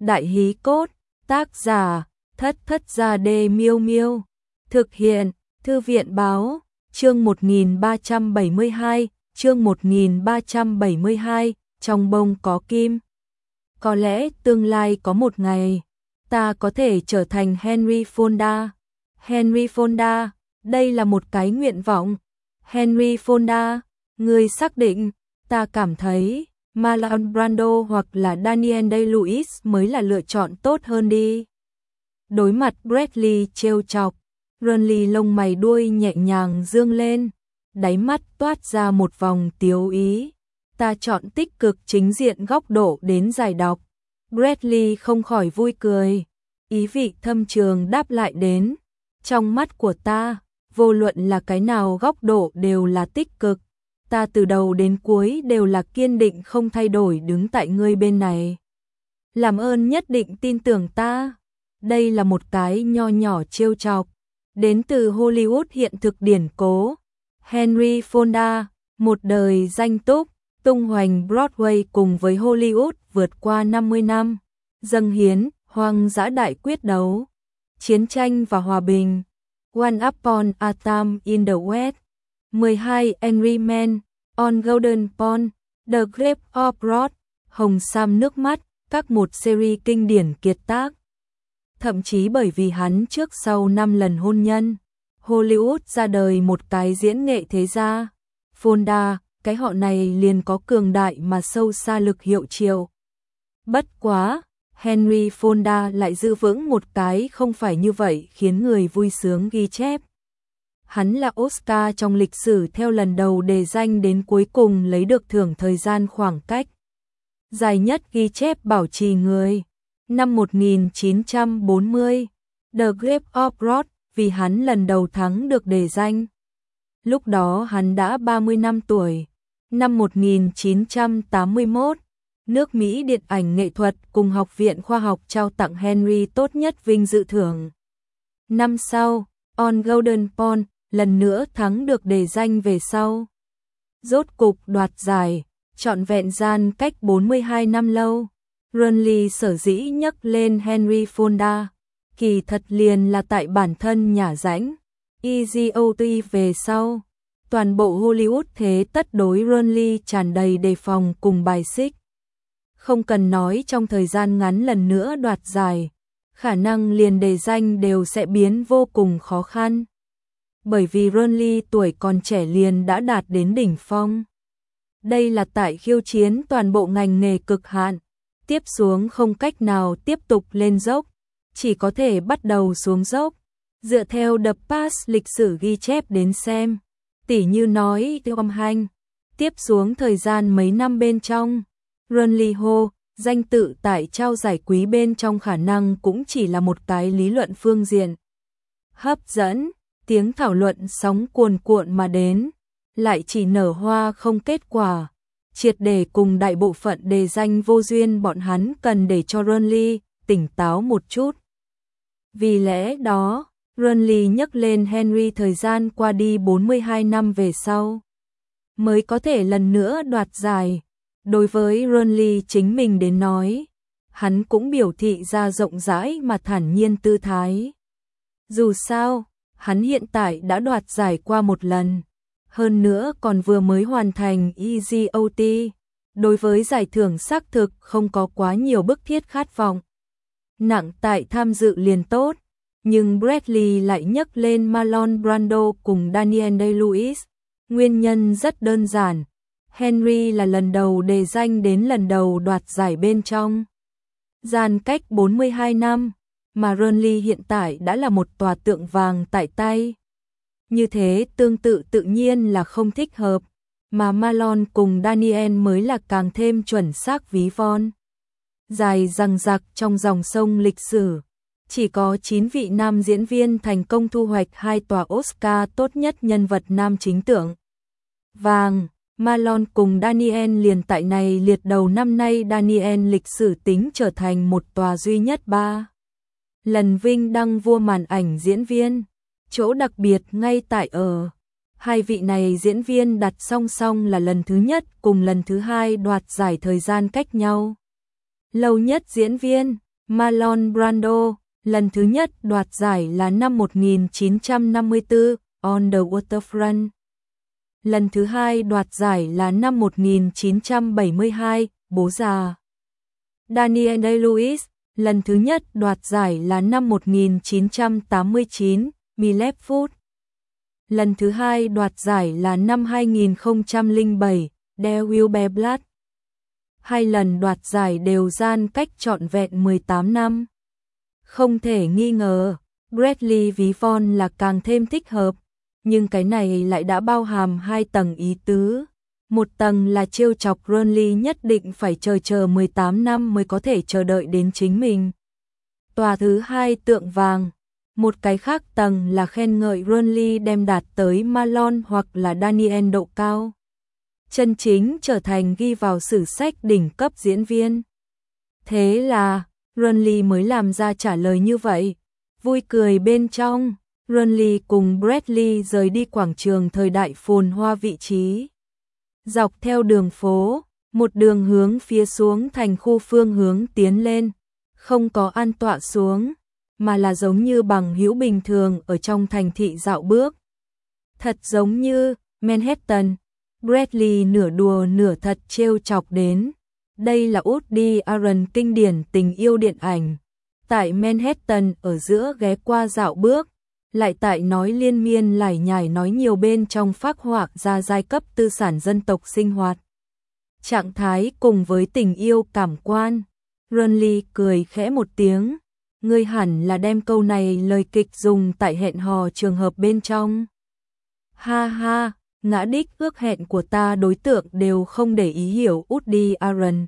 Đại hí cốt, tác giả, Thất Thất Gia Đê Miêu Miêu. Thực hiện, Thư viện báo, chương 1372, chương 1372, trong bông có kim. Có lẽ tương lai có một ngày, ta có thể trở thành Henry Fonda. Henry Fonda, đây là một cái nguyện vọng. Henry Fonda, người xác định, ta cảm thấy Marlon Brando hoặc là Daniel Day-Lewis mới là lựa chọn tốt hơn đi. Đối mặt Bradley trêu chọc, Ronly lông mày đuôi nhẹ nhàng dương lên, đáy mắt toát ra một vòng tiếu ý. Ta chọn tích cực chính diện góc độ đến giải độc. Bradley không khỏi vui cười, ý vị thâm trường đáp lại đến. Trong mắt của ta, vô luận là cái nào góc độ đều là tích cực. Ta từ đầu đến cuối đều là kiên định không thay đổi đứng tại ngươi bên này. Làm ơn nhất định tin tưởng ta. Đây là một cái nho nhỏ trêu chọc, đến từ Hollywood hiện thực điển cố. Henry Fonda, một đời danh túc, tung hoành Broadway cùng với Hollywood vượt qua 50 năm, dâng hiến, hoang dã đại quyết đấu, chiến tranh và hòa bình, One Upon a Time in the West, 12 Angry Men, On Golden Pond, The Grape of Wrath, Hồng Sam nước mắt, các một series kinh điển kiệt tác. Thậm chí bởi vì hắn trước sau 5 lần hôn nhân, Hollywood ra đời một cái diễn nghệ thế gia. Fonda, cái họ này liền có cường đại mà sâu xa lực hiệu triệu. Bất quá, Henry Fonda lại giữ vững một cái không phải như vậy khiến người vui sướng ghi chép. Hắn là Oscar trong lịch sử theo lần đầu đề danh đến cuối cùng lấy được thưởng thời gian khoảng cách dài nhất ghi chép bảo trì người. Năm 1940, The Grape of Wrath, vì hắn lần đầu thắng được đề danh. Lúc đó hắn đã 35 tuổi. Năm 1981, nước Mỹ Điện ảnh Nghệ thuật cùng Học viện Khoa học trao tặng Henry tốt nhất vinh dự thưởng. Năm sau, On Golden Pond, lần nữa thắng được đề danh về sau. Rốt cục đoạt giải, trọn vẹn gian cách 42 năm lâu. Ronly sở dĩ nhắc lên Henry Fonda, kỳ thật liền là tại bản thân nhả rãnh. EGOT về sau, toàn bộ Hollywood thế tất đối Ronly tràn đầy đề phòng cùng bài xích. Không cần nói trong thời gian ngắn lần nữa đoạt giải, khả năng liền đề danh đều sẽ biến vô cùng khó khăn. Bởi vì Ronly tuổi còn trẻ liền đã đạt đến đỉnh phong. Đây là tại khiêu chiến toàn bộ ngành nghề cực hạn. Tiếp xuống không cách nào tiếp tục lên dốc, chỉ có thể bắt đầu xuống dốc. Dựa theo The Past lịch sử ghi chép đến xem, tỉ như nói Tom Hanks, tiếp xuống thời gian mấy năm bên trong, Ronly Ho, danh tự tại trao giải quý bên trong khả năng cũng chỉ là một cái lý luận phương diện. Hấp dẫn, tiếng thảo luận sóng cuồn cuộn mà đến, lại chỉ nở hoa không kết quả. Triệt để cùng đại bộ phận đề danh vô duyên bọn hắn cần để cho Ronly tỉnh táo một chút. Vì lẽ đó, Ronly nhắc lên Henry thời gian qua đi 42 năm về sau, mới có thể lần nữa đoạt giải. Đối với Ronly chính mình đến nói, hắn cũng biểu thị ra rộng rãi mà thản nhiên tư thái. Dù sao, hắn hiện tại đã đoạt giải qua một lần. Hơn nữa còn vừa mới hoàn thành EGOT, đối với giải thưởng xác thực không có quá nhiều bức thiết khát vọng. Nặng tại tham dự liền tốt, nhưng Bradley lại nhắc lên Marlon Brando cùng Daniel Day-Lewis. Nguyên nhân rất đơn giản, Henry là lần đầu đề danh đến lần đầu đoạt giải bên trong gian cách 42 năm, mà Ronly hiện tại đã là một tòa tượng vàng tại tay. Như thế tương tự tự nhiên là không thích hợp, mà Marlon cùng Daniel mới là càng thêm chuẩn xác ví von. Dài dằng dặc trong dòng sông lịch sử, chỉ có 9 vị nam diễn viên thành công thu hoạch 2 tòa Oscar tốt nhất nhân vật nam chính tượng vàng. Marlon cùng Daniel liền tại này liệt đầu. Năm nay Daniel lịch sử tính trở thành một tòa duy nhất 3 lần vinh đăng vua màn ảnh diễn viên. Chỗ đặc biệt ngay tại ở, hai vị này diễn viên đặt song song là lần thứ nhất cùng lần thứ hai đoạt giải thời gian cách nhau lâu nhất diễn viên. Marlon Brando, lần thứ nhất đoạt giải là năm 1954, On the Waterfront. Lần thứ hai đoạt giải là năm 1972, Bố già. Daniel Day-Lewis, lần thứ nhất đoạt giải là năm 1989, Millefoot. Lần thứ hai đoạt giải là năm 2007, Der Wilbur Blatt. Hai lần đoạt giải đều gian cách trọn vẹn 18 năm. Không thể nghi ngờ, Bradley ví von là càng thêm thích hợp, nhưng cái này lại đã bao hàm hai tầng ý tứ. Một tầng là trêu chọc Bradley nhất định phải chờ 18 năm mới có thể chờ đợi đến chính mình. Tòa thứ hai tượng vàng. Một cái khác tầng là khen ngợi Bradley đem đạt tới Marlon hoặc là Daniel độ cao. Chân chính trở thành ghi vào sử sách đỉnh cấp diễn viên. Thế là, Bradley mới làm ra trả lời như vậy. Vui cười bên trong, Bradley cùng Bradley rời đi quảng trường thời đại phồn hoa vị trí. Dọc theo đường phố, một đường hướng phía xuống thành khu phương hướng tiến lên, không có an tọa xuống, mà là giống như bằng hữu bình thường ở trong thành thị dạo bước. Thật giống như Manhattan, Bradley nửa đùa nửa thật trêu chọc đến. Đây là Woody Allen kinh điển tình yêu điện ảnh. Tại Manhattan ở giữa ghé qua dạo bước, lại tại nói liên miên lải nhải nói nhiều bên trong phác họa ra giai cấp tư sản dân tộc sinh hoạt. Trạng thái cùng với tình yêu cảm quan. Bradley cười khẽ một tiếng. Ngươi hẳn là đem câu này lời kịch dùng tại hẹn hò trường hợp bên trong. Ha ha, ngã đích ước hẹn của ta đối tượng đều không để ý hiểu Woody Allen.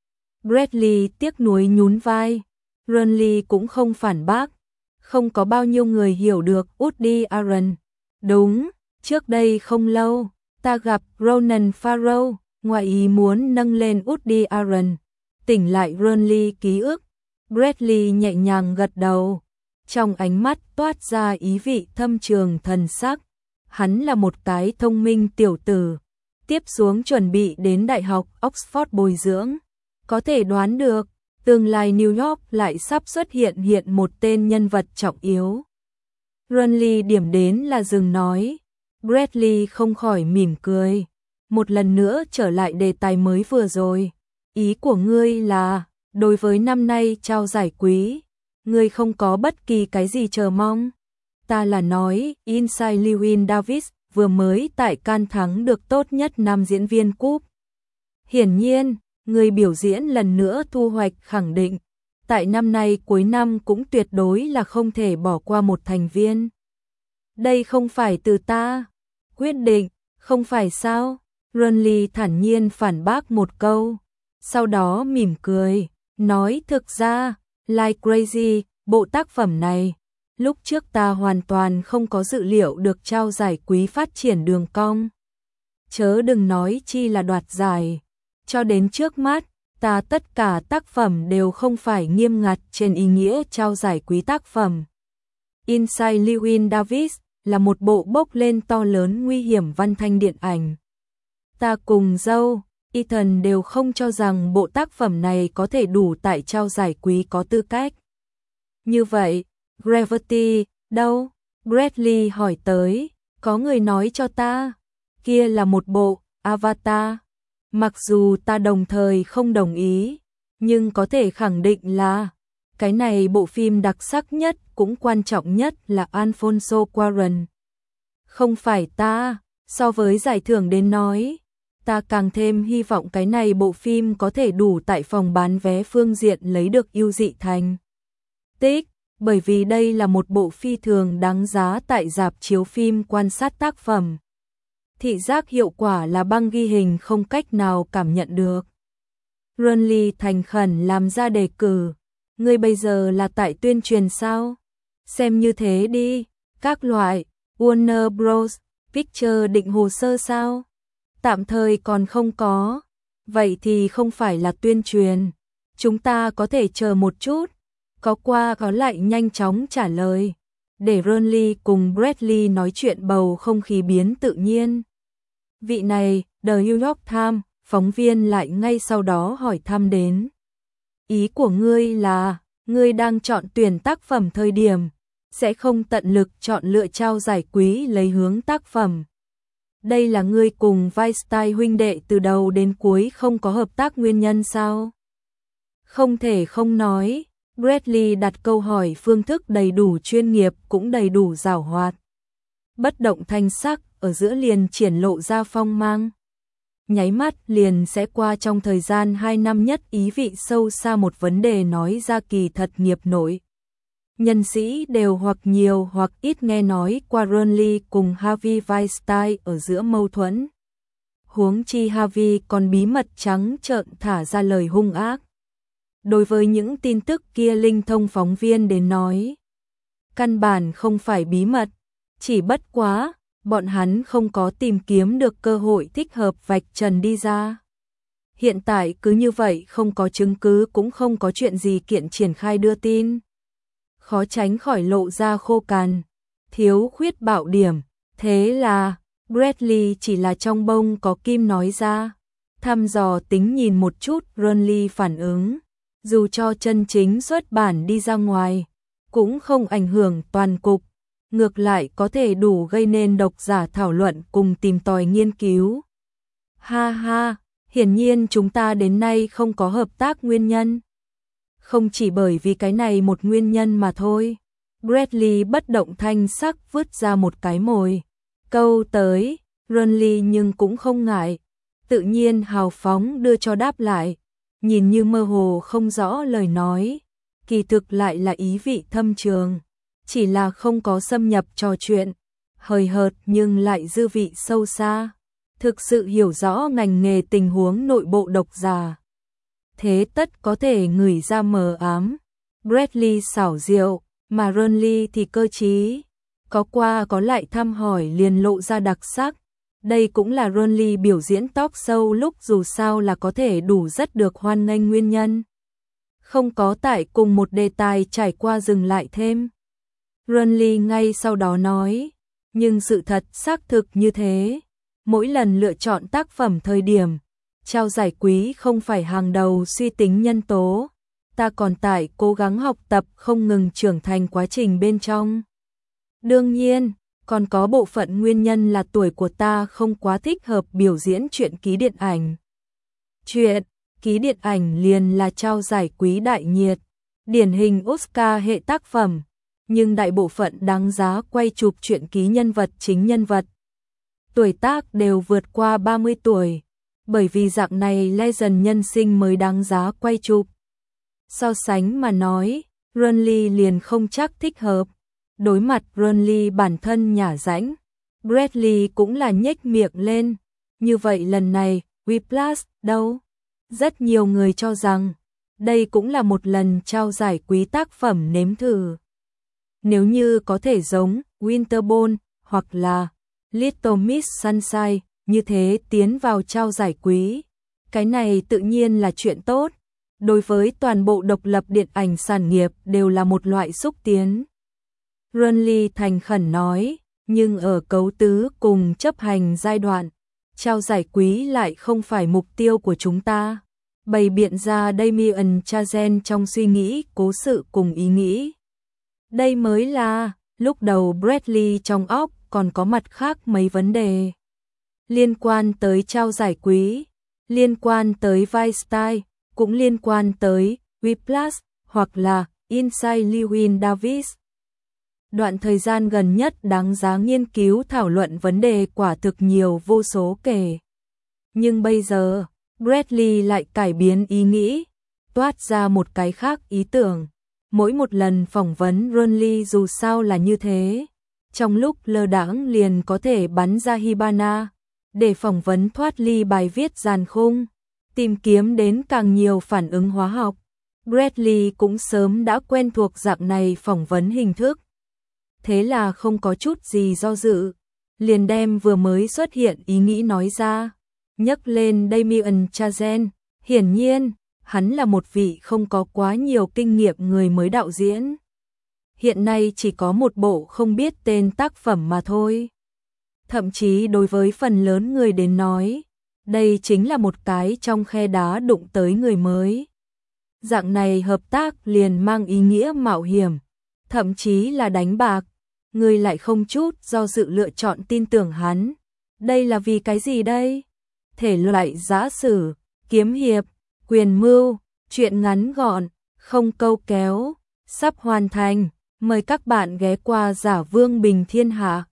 Bradley tiếc nuối nhún vai. Bradley cũng không phản bác. Không có bao nhiêu người hiểu được Woody Allen. Đúng, trước đây không lâu, ta gặp Ronan Farrow, ngoài ý muốn nâng lên Woody Allen. Tỉnh lại Bradley ký ức. Bradley nhẹ nhàng gật đầu. Trong ánh mắt toát ra ý vị thâm trường thần sắc. Hắn là một cái thông minh tiểu tử. Tiếp xuống chuẩn bị đến Đại học Oxford bồi dưỡng. Có thể đoán được, tương lai New York lại sắp xuất hiện một tên nhân vật trọng yếu. Bradley điểm đến là dừng nói. Bradley không khỏi mỉm cười. Một lần nữa trở lại đề tài mới vừa rồi. Ý của ngươi là, đối với năm nay trao giải quý, ngươi không có bất kỳ cái gì chờ mong. Ta là nói, Inside Llewyn Davis vừa mới tại Cannes thắng được tốt nhất nam diễn viên cúp. Hiển nhiên, người biểu diễn lần nữa thu hoạch khẳng định, tại năm nay cuối năm cũng tuyệt đối là không thể bỏ qua một thành viên. Đây không phải từ ta quyết định, không phải sao? Bradley thản nhiên phản bác một câu, sau đó mỉm cười, nói thực ra, Like Crazy, bộ tác phẩm này, lúc trước ta hoàn toàn không có dự liệu được trao giải quý phát triển đường cong. Chớ đừng nói chi là đoạt giải. Cho đến trước mắt, ta tất cả tác phẩm đều không phải nghiêm ngặt trên ý nghĩa trao giải quý tác phẩm. Inside Llewyn Davis là một bộ bốc lên to lớn nguy hiểm văn thanh điện ảnh. Ta cùng dâu, Ethan đều không cho rằng bộ tác phẩm này có thể đủ tại trao giải quý có tư cách. Như vậy, Gravity, đâu? Bradley hỏi tới, có người nói cho ta, kia là một bộ Avatar. Mặc dù ta đồng thời không đồng ý, nhưng có thể khẳng định là, cái này bộ phim đặc sắc nhất cũng quan trọng nhất là Alfonso Cuarón. Không phải ta, so với giải thưởng đến nói, ta càng thêm hy vọng cái này bộ phim có thể đủ tại phòng bán vé phương diện lấy được ưu dị thành tích, bởi vì đây là một bộ phi thường đáng giá tại rạp chiếu phim quan sát tác phẩm. Thị giác hiệu quả là băng ghi hình không cách nào cảm nhận được. Bradley thành khẩn làm ra đề cử. Ngươi bây giờ là tại tuyên truyền sao? Xem như thế đi. Các loại Warner Bros. Picture định hồ sơ sao? Tạm thời còn không có. Vậy thì không phải là tuyên truyền. Chúng ta có thể chờ một chút. Có qua có lại nhanh chóng trả lời. Để Bradley cùng Bradley nói chuyện bầu không khí biến tự nhiên. Vị này, The New York Times, phóng viên lại ngay sau đó hỏi thăm đến. Ý của ngươi là, Ngươi đang chọn tuyển tác phẩm thời điểm, sẽ không tận lực chọn lựa trao giải quý lấy hướng tác phẩm. Đây là ngươi cùng Weinstein huynh đệ từ đầu đến cuối không có hợp tác nguyên nhân sao? Không thể không nói, Bradley đặt câu hỏi phương thức đầy đủ chuyên nghiệp cũng đầy đủ giảo hoạt. Bất động thanh sắc, ở giữa liền triển lộ ra phong mang. Nháy mắt liền sẽ qua trong thời gian 2 năm nhất ý vị sâu xa một vấn đề nói ra kỳ thật nghiệp nội. Nhân sĩ đều hoặc nhiều hoặc ít nghe nói qua Ronly cùng Harvey Weinstein ở giữa mâu thuẫn. Huống chi Harvey còn bí mật trắng trợn thả ra lời hung ác. Đối với những tin tức kia linh thông phóng viên đến nói, căn bản không phải bí mật, chỉ bất quá, bọn hắn không có tìm kiếm được cơ hội thích hợp vạch trần đi ra. Hiện tại cứ như vậy không có chứng cứ cũng không có chuyện gì kiện triển khai đưa tin. Khó tránh khỏi lộ ra khô cằn, thiếu khuyết bạo điểm, thế là Bradley chỉ là trong bông có kim nói ra, thăm dò tính nhìn một chút Ronly phản ứng, dù cho chân chính xuất bản đi ra ngoài, cũng không ảnh hưởng toàn cục, ngược lại có thể đủ gây nên độc giả thảo luận cùng tìm tòi nghiên cứu. Ha ha, hiển nhiên chúng ta đến nay không có hợp tác nguyên nhân. Không chỉ bởi vì cái này một nguyên nhân mà thôi. Bradley bất động thanh sắc vứt ra một cái mồi câu tới, Ronly nhưng cũng không ngại, tự nhiên hào phóng đưa cho đáp lại, nhìn như mơ hồ không rõ lời nói, kỳ thực lại là ý vị thâm trường, chỉ là không có xâm nhập trò chuyện, hời hợt nhưng lại dư vị sâu xa, thực sự hiểu rõ ngành nghề tình huống nội bộ độc giả. Thế tất có thể ngửi ra mờ ám. Bradley xảo diệu, mà Ronly thì cơ trí, có qua có lại thăm hỏi liền lộ ra đặc sắc. Đây cũng là Ronly biểu diễn talk show lúc dù sao là có thể đủ rất được hoan nghênh nguyên nhân. Không có tại cùng một đề tài trải qua dừng lại thêm. Ronly ngay sau đó nói, nhưng sự thật xác thực như thế. Mỗi lần lựa chọn tác phẩm thời điểm, trao giải quý không phải hàng đầu suy tính nhân tố, ta còn tại cố gắng học tập không ngừng trưởng thành quá trình bên trong. Đương nhiên, còn có bộ phận nguyên nhân là tuổi của ta không quá thích hợp biểu diễn truyện ký điện ảnh. Truyện ký điện ảnh liền là trao giải quý đại nhiệt, điển hình Oscar hệ tác phẩm, nhưng đại bộ phận đáng giá quay chụp truyện ký nhân vật chính nhân vật. Tuổi tác đều vượt qua 30 tuổi. Bởi vì dạng này legend nhân sinh mới đáng giá quay chụp. So sánh mà nói, Ronly liền không chắc thích hợp. Đối mặt Ronly bản thân nhả rãnh, Bradley cũng là nhếch miệng lên. Như vậy lần này, Whiplash đâu? Rất nhiều người cho rằng, đây cũng là một lần trao giải quý tác phẩm nếm thử. Nếu như có thể giống Winterborn hoặc là Little Miss Sunshine, như thế tiến vào trao giải quý, cái này tự nhiên là chuyện tốt, đối với toàn bộ độc lập điện ảnh sản nghiệp đều là một loại xúc tiến. Ronly thành khẩn nói, nhưng ở cấu tứ cùng chấp hành giai đoạn, trao giải quý lại không phải mục tiêu của chúng ta. Bày biện ra Damien Chazelle trong suy nghĩ, cố sự cùng ý nghĩ. Đây mới là, lúc đầu Bradley trong óc còn có mặt khác mấy vấn đề. Liên quan tới trao giải quý, liên quan tới Weinstein, cũng liên quan tới Whiplash hoặc là Inside Llewyn Davis. Đoạn thời gian gần nhất đáng giá nghiên cứu thảo luận vấn đề quả thực nhiều vô số kể. Nhưng bây giờ, Bradley lại cải biến ý nghĩ, toát ra một cái khác ý tưởng. Mỗi một lần phỏng vấn Ronly dù sao là như thế, trong lúc lơ đãng liền có thể bắn ra Hibana, để phỏng vấn thoát ly bài viết giàn khung, tìm kiếm đến càng nhiều phản ứng hóa học. Bradley cũng sớm đã quen thuộc dạng này phỏng vấn hình thức. Thế là không có chút gì do dự, liền đem vừa mới xuất hiện ý nghĩ nói ra, nhắc lên Damien Chazelle. Hiển nhiên, hắn là một vị không có quá nhiều kinh nghiệm người mới đạo diễn. Hiện nay chỉ có một bộ không biết tên tác phẩm mà thôi. Thậm chí đối với phần lớn người đến nói, đây chính là một cái trong khe đá đụng tới người mới. Dạng này hợp tác liền mang ý nghĩa mạo hiểm, thậm chí là đánh bạc. Ngươi lại không chút do dự lựa chọn tin tưởng hắn. Đây là vì cái gì đây? Thể loại giã sử, kiếm hiệp, quyền mưu, truyện ngắn gọn, không câu kéo, sắp hoàn thành. Mời các bạn ghé qua Giả Vương Bình Thiên Hạ.